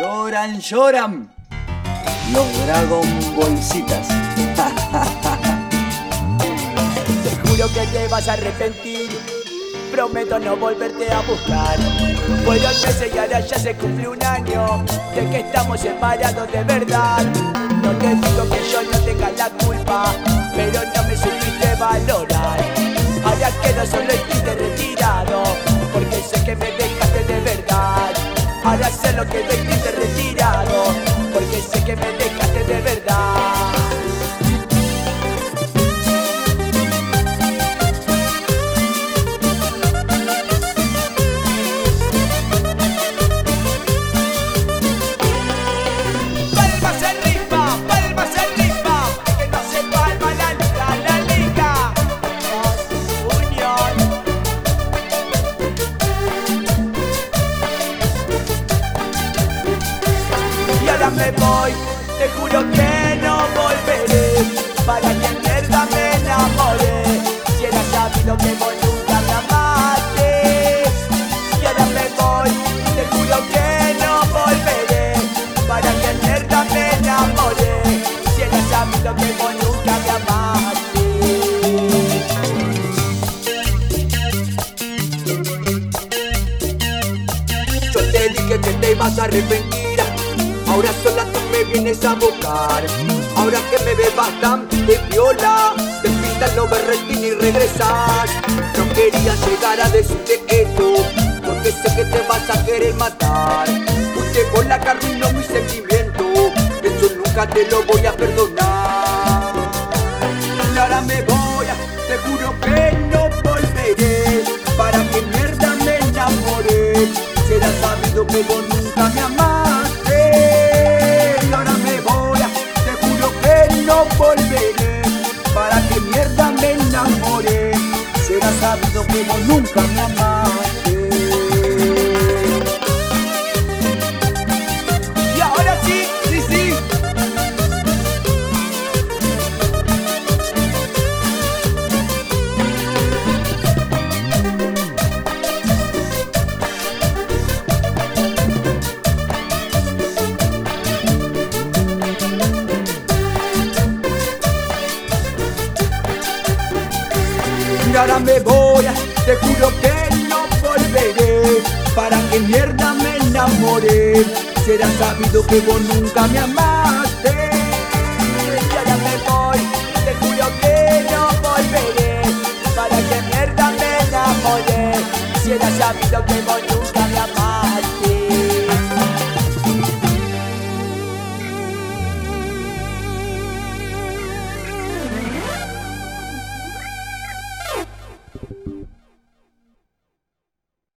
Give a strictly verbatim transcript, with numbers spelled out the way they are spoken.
Lloran, lloran los Dragon Ballcitas. Te juro que te vas a arrepentir, prometo no volverte a buscar. Fueron meses y ahora ya se cumple un año de que estamos separados de verdad. No te digo que yo no tenga la culpa, pero no me supiste valorar. Ahora quedo solo y triste retirado, porque sé que me dejaste de verdad. Ahora sé lo que doy triste retirado, porque sé que me dejaste de verdad. Me voy, te juro que no volveré. Para que mierda me enamoré. Si era sabido que vos nunca me amaste. Y ahora me voy, te juro que no volveré. Para que mierda me enamoré. Si era sabido que vos nunca me amaste. Yo te dije que te ibas a arrepentir, ahora sola tú me vienes a buscar. Ahora que me ves bastante viola, te pintas los berretines y regresas. No quería llegar a decirte esto, porque sé que te vas a querer matar. Usted con la que arruinó mi sentimiento, eso nunca te lo voy a perdonar. Y ahora me voy, te juro que no volveré. Para que mierda me enamoré. Será sabido que vos nunca me amaste. Volveré, para que mierda me enamoré. Será sabido que vos nunca me amaste. Y ahora sí, sí, sí. Y ahora me voy, te juro que no volveré. Para que mierda me enamoré. Será sabido que vos nunca me amaste. Y ahora me voy, te juro que no volveré. Para que mierda me enamoré. Será sabido que vos nunca me amaste.